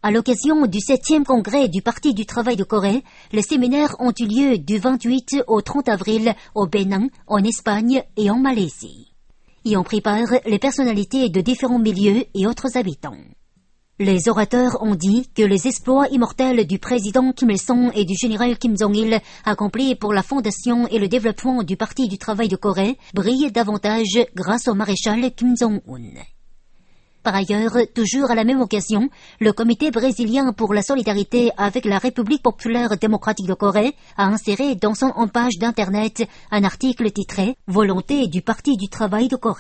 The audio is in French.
À l'occasion du 7e congrès du Parti du travail de Corée, les séminaires ont eu lieu du 28 au 30 avril au Bénin, en Espagne et en Malaisie. Y ont pris part les personnalités de différents milieux et autres habitants. Les orateurs ont dit que les exploits immortels du président Kim Il-sung et du général Kim Jong-il accomplis pour la fondation et le développement du Parti du travail de Corée brillent davantage grâce au maréchal Kim Jong-un. Par ailleurs, toujours à la même occasion, le Comité brésilien pour la solidarité avec la République populaire démocratique de Corée a inséré dans son page d'internet un article titré « Volonté du Parti du travail de Corée ».